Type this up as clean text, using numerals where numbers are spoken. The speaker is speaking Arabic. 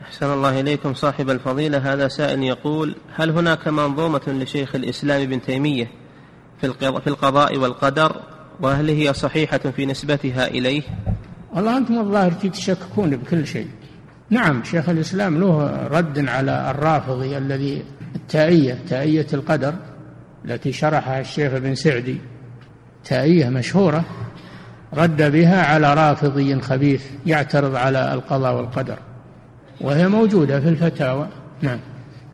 أحسن الله إليكم صاحب الفضيلة. هذا سائل يقول: هل هناك منظومة لشيخ الإسلام ابن تيمية في القضاء والقدر، وهل هي صحيحة في نسبتها إليه؟ والله أنتم الظاهر تشككون بكل شيء. نعم، شيخ الإسلام له رد على الرافضي الذي تائية القدر التي شرحها الشيخ ابن سعدي، تائية مشهورة رد بها على رافضي خبيث يعترض على القضاء والقدر، وهي موجودة في الفتاوى. نعم.